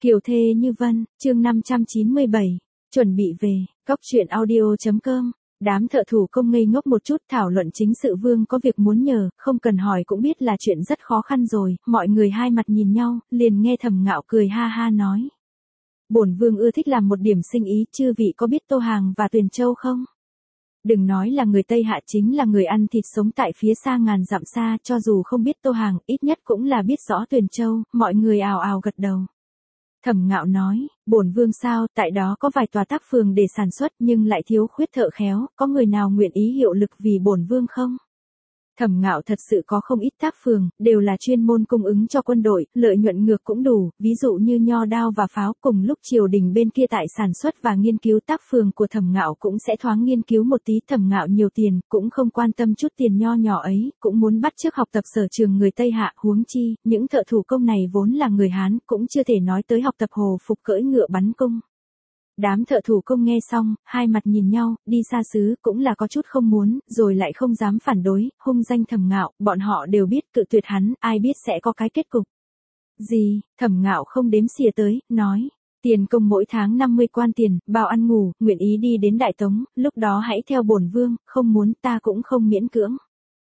Kiều thê như vân, chương 597, chuẩn bị về, Cóc truyện audio.com. Đám thợ thủ công ngây ngốc một chút thảo luận chính sự Vương có việc muốn nhờ, không cần hỏi cũng biết là chuyện rất khó khăn rồi, mọi người hai mặt nhìn nhau, liền nghe Thẩm Ngạo cười ha ha nói. Bổn Vương ưa thích làm một điểm sinh ý, chư vị có biết Tô Hàng và Tuyền Châu không? Đừng nói là người Tây Hạ, chính là người ăn thịt sống tại phía xa ngàn dặm xa, cho dù không biết Tô Hàng, ít nhất cũng là biết rõ Tuyền Châu, mọi người ào ào gật đầu. Thẩm Ngạo nói, bổn Vương sao, tại đó có vài tòa tác phường để sản xuất nhưng lại thiếu khuyết thợ khéo, có người nào nguyện ý hiệu lực vì bổn Vương không? Thẩm Ngạo thật sự có không ít tác phường, đều là chuyên môn cung ứng cho quân đội, lợi nhuận ngược cũng đủ, ví dụ như nho đao và pháo, cùng lúc triều đình bên kia tại sản xuất và nghiên cứu tác phường của Thẩm Ngạo cũng sẽ thoáng nghiên cứu một tí. Thẩm Ngạo nhiều tiền, cũng không quan tâm chút tiền nho nhỏ ấy, cũng muốn bắt chước học tập sở trường người Tây Hạ, huống chi, những thợ thủ công này vốn là người Hán, cũng chưa thể nói tới học tập hồ phục cưỡi ngựa bắn cung. Đám thợ thủ công nghe xong, hai mặt nhìn nhau, đi xa xứ cũng là có chút không muốn, rồi lại không dám phản đối, hung danh Thẩm Ngạo, bọn họ đều biết cự tuyệt hắn, ai biết sẽ có cái kết cục. Gì, Thẩm Ngạo không đếm xỉa tới, nói, tiền công mỗi tháng 50 quan tiền, bao ăn ngủ, nguyện ý đi đến Đại Tống, lúc đó hãy theo bổn Vương, không muốn ta cũng không miễn cưỡng.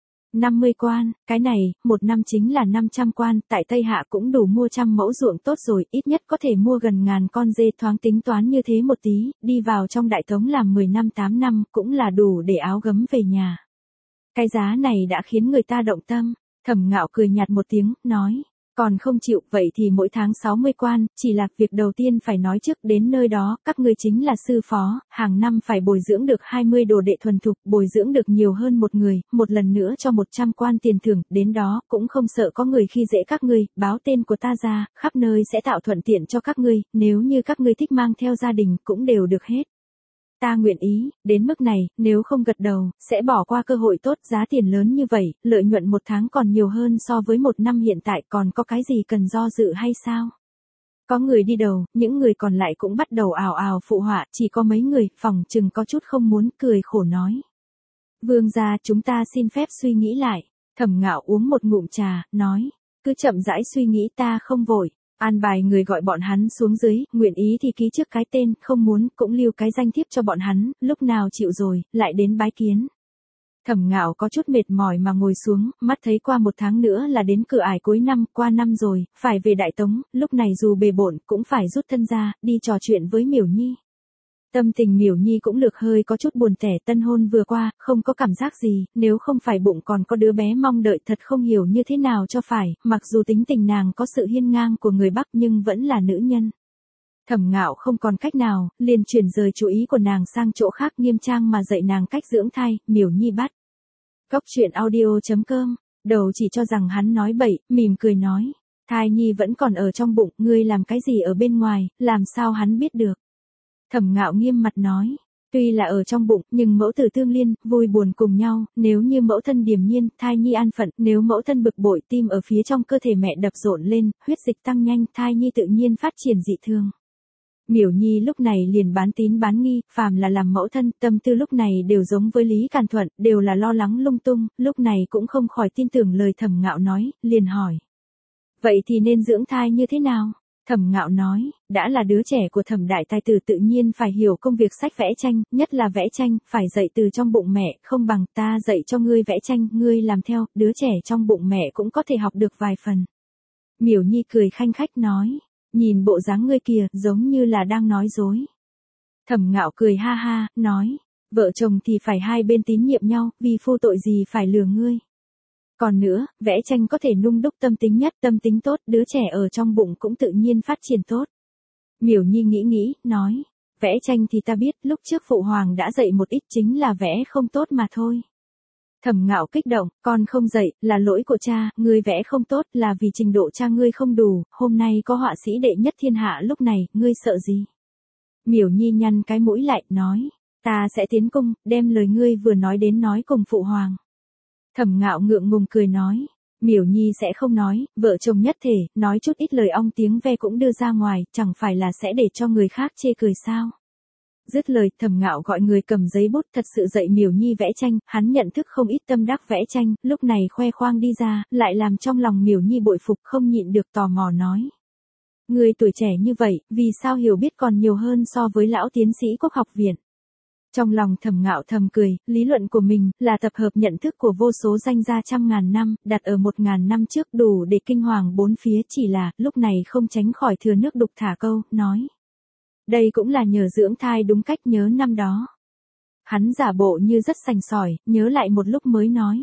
50 quan, cái này, một năm chính là 500 quan, tại Tây Hạ cũng đủ mua 100 mẫu ruộng tốt rồi, ít nhất có thể mua gần 1000 con dê, thoáng tính toán như thế một tí, đi vào trong Đại Tống làm 10 năm 8 năm, cũng là đủ để áo gấm về nhà. Cái giá này đã khiến người ta động tâm. Thẩm Ngạo cười nhạt một tiếng, nói, còn không chịu, vậy thì mỗi tháng 60 quan, chỉ là việc đầu tiên phải nói trước, đến nơi đó, các ngươi chính là sư phó, hàng năm phải bồi dưỡng được 20 đồ đệ thuần thục, bồi dưỡng được nhiều hơn một người, một lần nữa cho 100 quan tiền thưởng, đến đó, cũng không sợ có người khi dễ các ngươi, báo tên của ta ra, khắp nơi sẽ tạo thuận tiện cho các ngươi, nếu như các ngươi thích mang theo gia đình, cũng đều được hết. Ta nguyện ý, đến mức này, nếu không gật đầu, sẽ bỏ qua cơ hội tốt, giá tiền lớn như vậy, lợi nhuận một tháng còn nhiều hơn so với một năm hiện tại, còn có cái gì cần do dự hay sao? Có người đi đầu, những người còn lại cũng bắt đầu ào ào phụ họa, chỉ có mấy người, phỏng chừng có chút không muốn, cười khổ nói. Vương gia, chúng ta xin phép suy nghĩ lại. Thẩm Ngạo uống một ngụm trà, nói, cứ chậm rãi suy nghĩ, ta không vội. An bài người gọi bọn hắn xuống dưới, nguyện ý thì ký trước cái tên, không muốn, cũng lưu cái danh thiếp cho bọn hắn, lúc nào chịu rồi, lại đến bái kiến. Thẩm Ngạo có chút mệt mỏi mà ngồi xuống, mắt thấy qua một tháng nữa là đến cửa ải cuối năm, qua năm rồi, phải về Đại Tống, lúc này dù bề bộn, cũng phải rút thân ra, đi trò chuyện với Miểu Nhi. Tâm tình Miểu Nhi cũng lược hơi có chút buồn tẻ, tân hôn vừa qua, không có cảm giác gì, nếu không phải bụng còn có đứa bé mong đợi, thật không hiểu như thế nào cho phải, mặc dù tính tình nàng có sự hiên ngang của người Bắc nhưng vẫn là nữ nhân. Thẩm Ngạo không còn cách nào, liền chuyển rời chú ý của nàng sang chỗ khác, nghiêm trang mà dạy nàng cách dưỡng thai. Miểu Nhi bắt. Cóc truyện audio.com, đầu chỉ cho rằng hắn nói bậy, mỉm cười nói, thai nhi vẫn còn ở trong bụng, ngươi làm cái gì ở bên ngoài, làm sao hắn biết được. Thẩm Ngạo nghiêm mặt nói, tuy là ở trong bụng, nhưng mẫu tử tương liên, vui buồn cùng nhau, nếu như mẫu thân điềm nhiên, thai nhi an phận, nếu mẫu thân bực bội, tim ở phía trong cơ thể mẹ đập rộn lên, huyết dịch tăng nhanh, thai nhi tự nhiên phát triển dị thường. Miểu Nhi lúc này liền bán tín bán nghi, phàm là làm mẫu thân, tâm tư lúc này đều giống với Lý Càn Thuận, đều là lo lắng lung tung, lúc này cũng không khỏi tin tưởng lời Thẩm Ngạo nói, liền hỏi. Vậy thì nên dưỡng thai như thế nào? Thẩm Ngạo nói, đã là đứa trẻ của Thẩm đại tài tử tự nhiên phải hiểu công việc sách vẽ tranh, nhất là vẽ tranh, phải dạy từ trong bụng mẹ, không bằng ta dạy cho ngươi vẽ tranh, ngươi làm theo, đứa trẻ trong bụng mẹ cũng có thể học được vài phần. Miểu Nhi cười khanh khách nói, nhìn bộ dáng ngươi kìa, giống như là đang nói dối. Thẩm Ngạo cười ha ha, nói, vợ chồng thì phải hai bên tín nhiệm nhau, vì phu tội gì phải lừa ngươi. Còn nữa, vẽ tranh có thể nung đúc tâm tính nhất, tâm tính tốt, đứa trẻ ở trong bụng cũng tự nhiên phát triển tốt. Miểu Nhi nghĩ, nói, vẽ tranh thì ta biết, lúc trước phụ hoàng đã dạy một ít, chính là vẽ không tốt mà thôi. Thẩm Ngạo kích động, con không dạy, là lỗi của cha, ngươi vẽ không tốt, là vì trình độ cha ngươi không đủ, hôm nay có họa sĩ đệ nhất thiên hạ lúc này, ngươi sợ gì? Miểu Nhi nhăn cái mũi lại, nói, ta sẽ tiến cung, đem lời ngươi vừa nói đến nói cùng phụ hoàng. Thẩm Ngạo ngượng ngùng cười nói, Miểu Nhi sẽ không nói, vợ chồng nhất thể, nói chút ít lời ong tiếng ve cũng đưa ra ngoài, chẳng phải là sẽ để cho người khác chê cười sao? Dứt lời, Thẩm Ngạo gọi người cầm giấy bút, thật sự dạy Miểu Nhi vẽ tranh, hắn nhận thức không ít tâm đắc vẽ tranh, lúc này khoe khoang đi ra, lại làm trong lòng Miểu Nhi bội phục, không nhịn được tò mò nói. Ngươi tuổi trẻ như vậy, vì sao hiểu biết còn nhiều hơn so với lão tiến sĩ Quốc học viện? Trong lòng Thẩm Ngạo thầm cười, lý luận của mình là tập hợp nhận thức của vô số danh gia trăm ngàn năm, đặt ở 1000 năm trước đủ để kinh hoàng bốn phía, chỉ là lúc này không tránh khỏi thừa nước đục thả câu, nói. Đây cũng là nhờ dưỡng thai đúng cách, nhớ năm đó. Hắn giả bộ như rất sành sỏi, nhớ lại một lúc mới nói.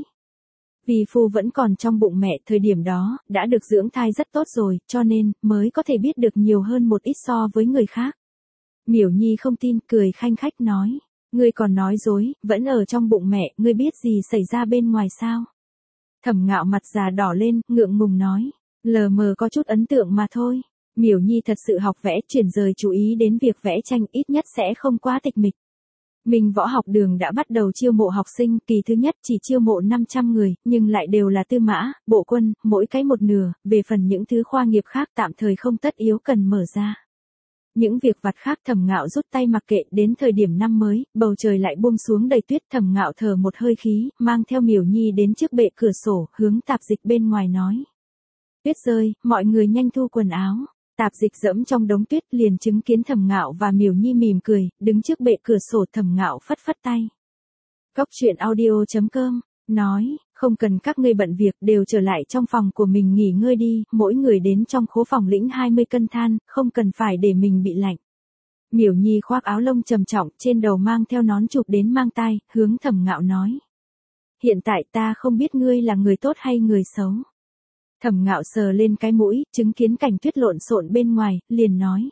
Vì phu vẫn còn trong bụng mẹ, thời điểm đó, đã được dưỡng thai rất tốt rồi, cho nên, mới có thể biết được nhiều hơn một ít so với người khác. Miểu Nhi không tin, cười khanh khách nói. Ngươi còn nói dối, vẫn ở trong bụng mẹ, ngươi biết gì xảy ra bên ngoài sao? Thẩm Ngạo mặt già đỏ lên, ngượng ngùng nói. Lờ mờ có chút ấn tượng mà thôi. Miểu Nhi thật sự học vẽ, chuyển rời chú ý đến việc vẽ tranh, ít nhất sẽ không quá tịch mịch. Mình Võ Học Đường đã bắt đầu chiêu mộ học sinh, kỳ thứ nhất chỉ chiêu mộ 500 người, nhưng lại đều là tư mã, bộ quân, mỗi cái một nửa, về phần những thứ khoa nghiệp khác tạm thời không tất yếu cần mở ra. Những việc vặt khác Thẩm Ngạo rút tay mặc kệ, đến thời điểm năm mới, bầu trời lại buông xuống đầy tuyết, Thẩm Ngạo thở một hơi khí, mang theo Miểu Nhi đến trước bệ cửa sổ, hướng tạp dịch bên ngoài nói. Tuyết rơi, mọi người nhanh thu quần áo. Tạp dịch dẫm trong đống tuyết liền chứng kiến Thẩm Ngạo và Miểu Nhi mỉm cười, đứng trước bệ cửa sổ. Thẩm Ngạo phất phất tay. Cóc truyện audio.com, nói, không cần các ngươi bận việc, đều trở lại trong phòng của mình nghỉ ngơi đi, mỗi người đến trong khố phòng lĩnh 20 cân than, không cần phải để mình bị lạnh. Miểu Nhi khoác áo lông trầm trọng, trên đầu mang theo nón chụp đến mang tai, hướng Thẩm Ngạo nói. Hiện tại ta không biết ngươi là người tốt hay người xấu. Thẩm Ngạo sờ lên cái mũi, chứng kiến cảnh tuyết lộn xộn bên ngoài, liền nói.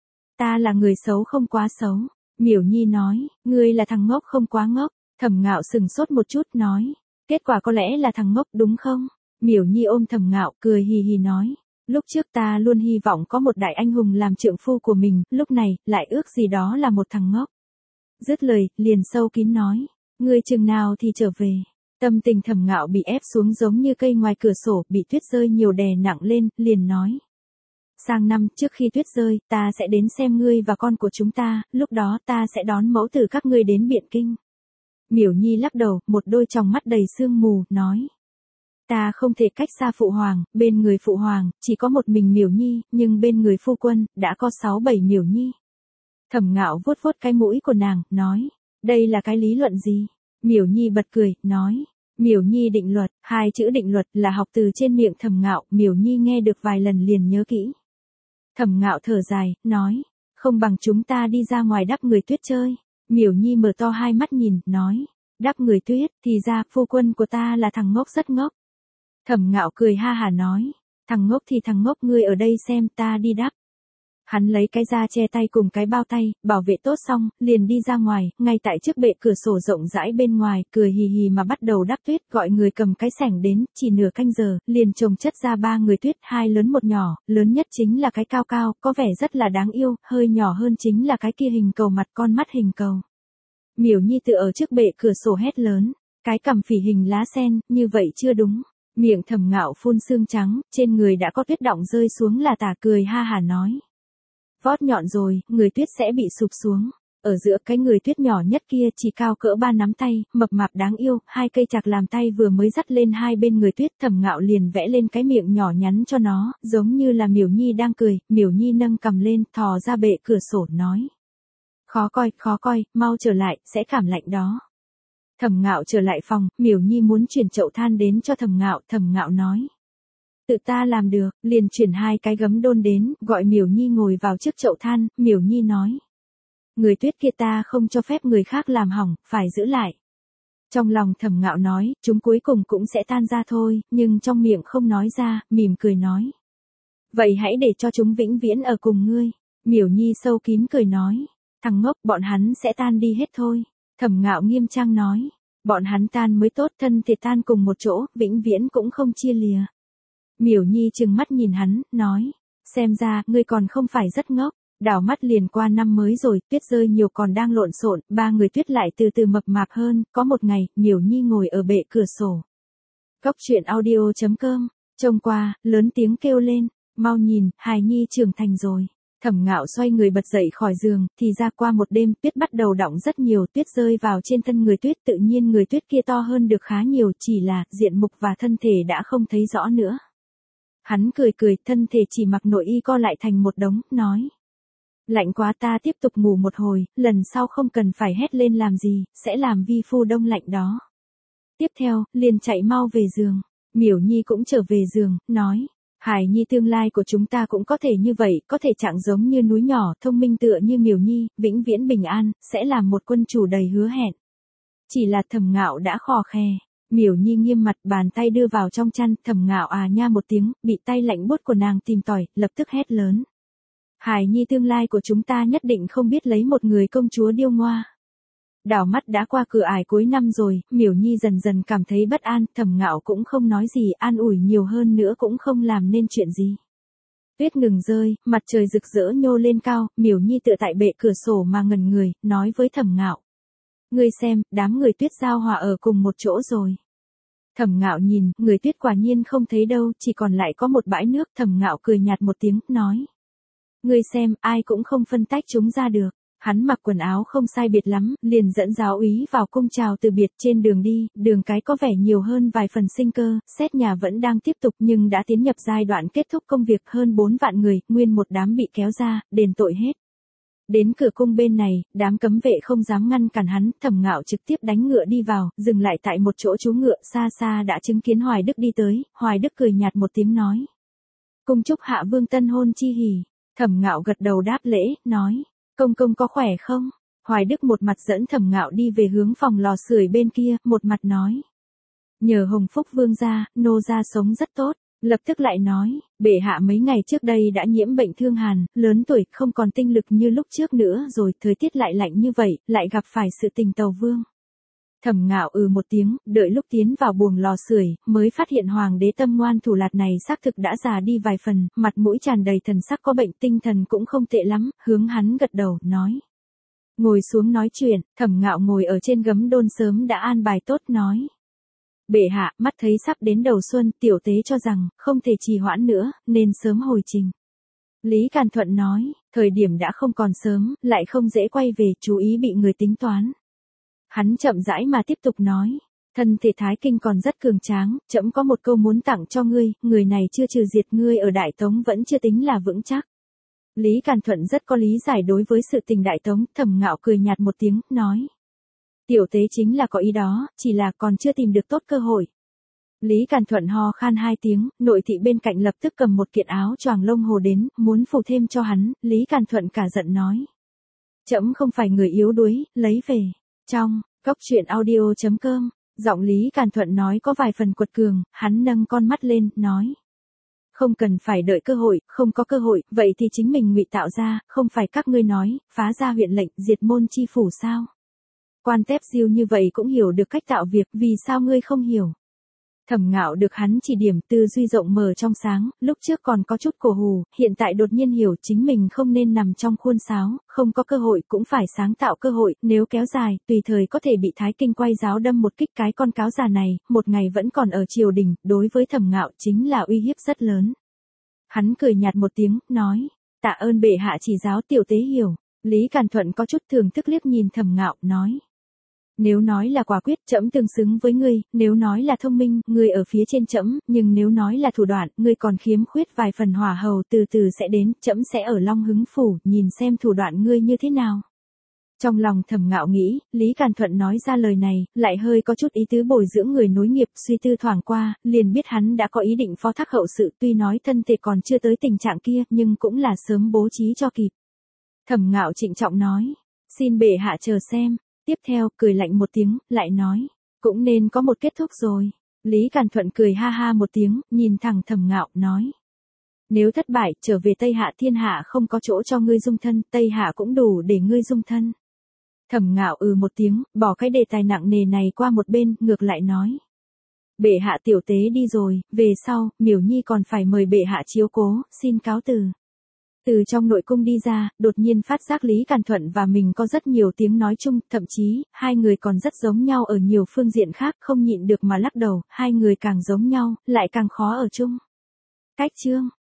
Ta là người xấu không quá xấu. Miểu Nhi nói, ngươi là thằng ngốc không quá ngốc. Thẩm Ngạo sừng sốt một chút nói. Kết quả có lẽ là thằng ngốc đúng không? Miểu Nhi ôm Thẩm Ngạo, cười hì hì nói. Lúc trước ta luôn hy vọng có một đại anh hùng làm trượng phu của mình, lúc này, lại ước gì đó là một thằng ngốc. Dứt lời, liền sâu kín nói. Ngươi chừng nào thì trở về. Tâm tình Thẩm Ngạo bị ép xuống giống như cây ngoài cửa sổ, bị tuyết rơi nhiều đè nặng lên, liền nói. Sang năm, trước khi tuyết rơi, ta sẽ đến xem ngươi và con của chúng ta, lúc đó ta sẽ đón mẫu tử các ngươi đến Biện Kinh. Miểu Nhi lắc đầu, một đôi tròng mắt đầy sương mù, nói. Ta không thể cách xa phụ hoàng, bên người phụ hoàng, chỉ có một mình Miểu Nhi, nhưng bên người phu quân, đã có 6-7 Miểu Nhi. Thẩm Ngạo vuốt vuốt cái mũi của nàng, nói. Đây là cái lý luận gì? Miểu Nhi bật cười, nói. Miểu Nhi định luật, 2 chữ định luật là học từ trên miệng Thẩm Ngạo, Miểu Nhi nghe được vài lần liền nhớ kỹ. Thẩm Ngạo thở dài, nói. Không bằng chúng ta đi ra ngoài đắp người tuyết chơi. Miểu Nhi mở to hai mắt nhìn, nói. Đắp người tuyết, thì ra, phu quân của ta là thằng ngốc rất ngốc. Thẩm Ngạo cười ha hà nói. Thằng ngốc thì thằng ngốc, ngươi ở đây xem, ta đi đắp. Hắn lấy cái da che tay cùng cái bao tay, bảo vệ tốt xong, liền đi ra ngoài, ngay tại trước bệ cửa sổ rộng rãi bên ngoài, cười hì hì mà bắt đầu đắp tuyết, gọi người cầm cái xẻng đến, chỉ nửa canh giờ, liền chồng chất ra 3 người tuyết, 2 lớn 1 nhỏ, lớn nhất chính là cái cao cao, có vẻ rất là đáng yêu, hơi nhỏ hơn chính là cái kia hình cầu mặt con mắt hình cầu. Miểu Nhi tựa ở trước bệ cửa sổ hét lớn, cái cằm phỉ hình lá sen, như vậy chưa đúng. Miệng Thẩm Ngạo phun sương trắng, trên người đã có tuyết đọng rơi xuống là tả, cười ha hà nói. Vót nhọn rồi, người tuyết sẽ bị sụp xuống. Ở giữa cái người tuyết nhỏ nhất kia chỉ cao cỡ 3 nắm tay, mập mạp đáng yêu, 2 cây chạc làm tay vừa mới dắt lên hai bên người tuyết. Thẩm Ngạo liền vẽ lên cái miệng nhỏ nhắn cho nó, giống như là Miểu Nhi đang cười. Miểu Nhi nâng cằm lên, thò ra bệ cửa sổ nói. Khó coi, mau trở lại, sẽ cảm lạnh đó. Thẩm Ngạo trở lại phòng, Miểu Nhi muốn chuyển chậu than đến cho Thẩm Ngạo nói. Tự ta làm được, liền chuyển 2 cái gấm đôn đến, gọi Miểu Nhi ngồi vào trước chậu than, Miểu Nhi nói. Người tuyết kia ta không cho phép người khác làm hỏng, phải giữ lại. Trong lòng Thẩm Ngạo nói, chúng cuối cùng cũng sẽ tan ra thôi, nhưng trong miệng không nói ra, mỉm cười nói. Vậy hãy để cho chúng vĩnh viễn ở cùng ngươi. Miểu Nhi sâu kín cười nói. Thằng ngốc, bọn hắn sẽ tan đi hết thôi. Thẩm Ngạo nghiêm trang nói. Bọn hắn tan mới tốt, thân thì tan cùng một chỗ, vĩnh viễn cũng không chia lìa. Miểu Nhi trừng mắt nhìn hắn, nói. Xem ra, ngươi còn không phải rất ngốc. Đảo mắt liền qua năm mới rồi, tuyết rơi nhiều còn đang lộn xộn, 3 người tuyết lại từ từ mập mạp hơn. Có một ngày, Miểu Nhi ngồi ở bệ cửa sổ. Cóc truyện audio.com, trông qua, lớn tiếng kêu lên. Mau nhìn, hài nhi trưởng thành rồi. Thẩm Ngạo xoay người bật dậy khỏi giường, thì ra qua một đêm, tuyết bắt đầu đọng rất nhiều, tuyết rơi vào trên thân người tuyết, tự nhiên người tuyết kia to hơn được khá nhiều, chỉ là, diện mục và thân thể đã không thấy rõ nữa. Hắn cười cười, thân thể chỉ mặc nội y co lại thành một đống, nói. Lạnh quá, ta tiếp tục ngủ một hồi, lần sau không cần phải hét lên làm gì, sẽ làm vi phu đông lạnh đó. Tiếp theo, liền chạy mau về giường. Miểu Nhi cũng trở về giường, nói. Hải Nhi, tương lai của chúng ta cũng có thể như vậy, có thể trạng giống như núi nhỏ, thông minh tựa như Miểu Nhi, vĩnh viễn bình an, sẽ làm một quân chủ đầy hứa hẹn. Chỉ là Thẩm Ngạo đã khò khè. Miểu Nhi nghiêm mặt, bàn tay đưa vào trong chăn, Thẩm Ngạo à nha một tiếng, bị tay lạnh buốt của nàng tìm tòi, lập tức hét lớn. Hải Nhi, tương lai của chúng ta nhất định không biết lấy một người công chúa điêu ngoa. Đảo mắt đã qua cửa ải cuối năm rồi, Miểu Nhi dần dần cảm thấy bất an, Thẩm Ngạo cũng không nói gì, an ủi nhiều hơn nữa cũng không làm nên chuyện gì. Tuyết ngừng rơi, mặt trời rực rỡ nhô lên cao, Miểu Nhi tựa tại bệ cửa sổ mà ngẩn người, nói với Thẩm Ngạo. Ngươi xem, đám người Tuyết giao hòa ở cùng một chỗ rồi. Thẩm Ngạo nhìn, người Tuyết quả nhiên không thấy đâu, chỉ còn lại có một bãi nước, Thẩm Ngạo cười nhạt một tiếng, nói. Ngươi xem, ai cũng không phân tách chúng ra được. Hắn mặc quần áo không sai biệt lắm, liền dẫn giáo úy vào cung chào từ biệt. Trên đường đi, đường cái có vẻ nhiều hơn vài phần sinh cơ, xét nhà vẫn đang tiếp tục nhưng đã tiến nhập giai đoạn kết thúc công việc, hơn 4 vạn người, nguyên một đám bị kéo ra, đền tội hết. Đến cửa cung bên này, đám cấm vệ không dám ngăn cản hắn, Thẩm Ngạo trực tiếp đánh ngựa đi vào, dừng lại tại một chỗ trú ngựa, xa xa đã chứng kiến Hoài Đức đi tới, Hoài Đức cười nhạt một tiếng nói. Cung chúc hạ vương tân hôn chi hỉ. Thẩm Ngạo gật đầu đáp lễ, nói. Công công có khỏe không? Hoài Đức một mặt dẫn Thẩm Ngạo đi về hướng phòng lò sưởi bên kia, một mặt nói. Nhờ Hồng Phúc vương gia, nô gia sống rất tốt. Lập tức lại nói, bệ hạ mấy ngày trước đây đã nhiễm bệnh thương hàn, lớn tuổi, không còn tinh lực như lúc trước nữa rồi, thời tiết lại lạnh như vậy, lại gặp phải sự tình tàu vương. Thẩm Ngạo một tiếng, đợi lúc tiến vào buồng lò sưởi, mới phát hiện hoàng đế Tâm Ngoan Thủ Lạt này xác thực đã già đi vài phần, mặt mũi tràn đầy thần sắc có bệnh, tinh thần cũng không tệ lắm, hướng hắn gật đầu, nói. Ngồi xuống nói chuyện, Thẩm Ngạo ngồi ở trên gấm đôn sớm đã an bài tốt, nói. Bệ hạ, mắt thấy sắp đến đầu xuân, tiểu tế cho rằng, không thể trì hoãn nữa, nên sớm hồi trình. Lý Càn Thuận nói, thời điểm đã không còn sớm, lại không dễ quay về, chú ý bị người tính toán. Hắn chậm rãi mà tiếp tục nói, thân thể Thái Kinh còn rất cường tráng, trẫm có một câu muốn tặng cho ngươi, người này chưa trừ diệt ngươi ở Đại Tống vẫn chưa tính là vững chắc. Lý Càn Thuận rất có lý giải đối với sự tình Đại Tống, Thẩm Ngạo cười nhạt một tiếng, nói. Tiểu tế chính là có ý đó, chỉ là còn chưa tìm được tốt cơ hội. Lý Càn Thuận ho khan 2 tiếng, nội thị bên cạnh lập tức cầm một kiện áo choàng lông hồ đến, muốn phủ thêm cho hắn, Lý Càn Thuận cả giận nói. Trẫm không phải người yếu đuối, lấy về. Trong, Cốc Truyện Audio.com, giọng Lý Càn Thuận nói có vài phần quật cường, hắn nâng con mắt lên, nói. Không cần phải đợi cơ hội, không có cơ hội, vậy thì chính mình ngụy tạo ra, không phải các ngươi nói, phá ra huyện lệnh, diệt môn chi phủ sao? Quan Tép Diêu như vậy cũng hiểu được cách tạo việc, vì sao ngươi không hiểu? Thẩm Ngạo được hắn chỉ điểm, tư duy rộng mở trong sáng, lúc trước còn có chút cổ hù, hiện tại đột nhiên hiểu chính mình không nên nằm trong khuôn sáo, không có cơ hội cũng phải sáng tạo cơ hội, nếu kéo dài, tùy thời có thể bị Thái Kinh quay giáo đâm một kích. Cái con cáo già này, một ngày vẫn còn ở triều đình, đối với Thẩm Ngạo chính là uy hiếp rất lớn. Hắn cười nhạt một tiếng, nói, tạ ơn bệ hạ chỉ giáo, tiểu tế hiểu. Lý Càn Thuận có chút thưởng thức liếc nhìn Thẩm Ngạo, nói. Nếu nói là quả quyết, trẫm tương xứng với ngươi, nếu nói là thông minh, ngươi ở phía trên trẫm, nhưng nếu nói là thủ đoạn, ngươi còn khiếm khuyết vài phần hỏa hầu, từ từ sẽ đến, trẫm sẽ ở Long Hứng phủ, nhìn xem thủ đoạn ngươi như thế nào. Trong lòng Thẩm Ngạo nghĩ, Lý Càn Thuận nói ra lời này, lại hơi có chút ý tứ bồi dưỡng người nối nghiệp, suy tư thoảng qua, liền biết hắn đã có ý định phó thác hậu sự, tuy nói thân thể còn chưa tới tình trạng kia, nhưng cũng là sớm bố trí cho kịp. Thẩm Ngạo trịnh trọng nói, xin bệ hạ chờ xem. Tiếp theo, cười lạnh một tiếng, lại nói, cũng nên có một kết thúc rồi. Lý Càn Thuận cười ha ha một tiếng, nhìn thẳng Thẩm Ngạo, nói. Nếu thất bại, trở về Tây Hạ, thiên hạ không có chỗ cho ngươi dung thân, Tây Hạ cũng đủ để ngươi dung thân. Thẩm Ngạo một tiếng, bỏ cái đề tài nặng nề này qua một bên, ngược lại nói. Bệ hạ, tiểu tế đi rồi, về sau, Miểu Nhi còn phải mời bệ hạ chiếu cố, xin cáo từ. Từ trong nội cung đi ra, đột nhiên phát giác Lý Càn Thuận và mình có rất nhiều tiếng nói chung, thậm chí, hai người còn rất giống nhau ở nhiều phương diện khác, không nhịn được mà lắc đầu, hai người càng giống nhau, lại càng khó ở chung. Cách chương.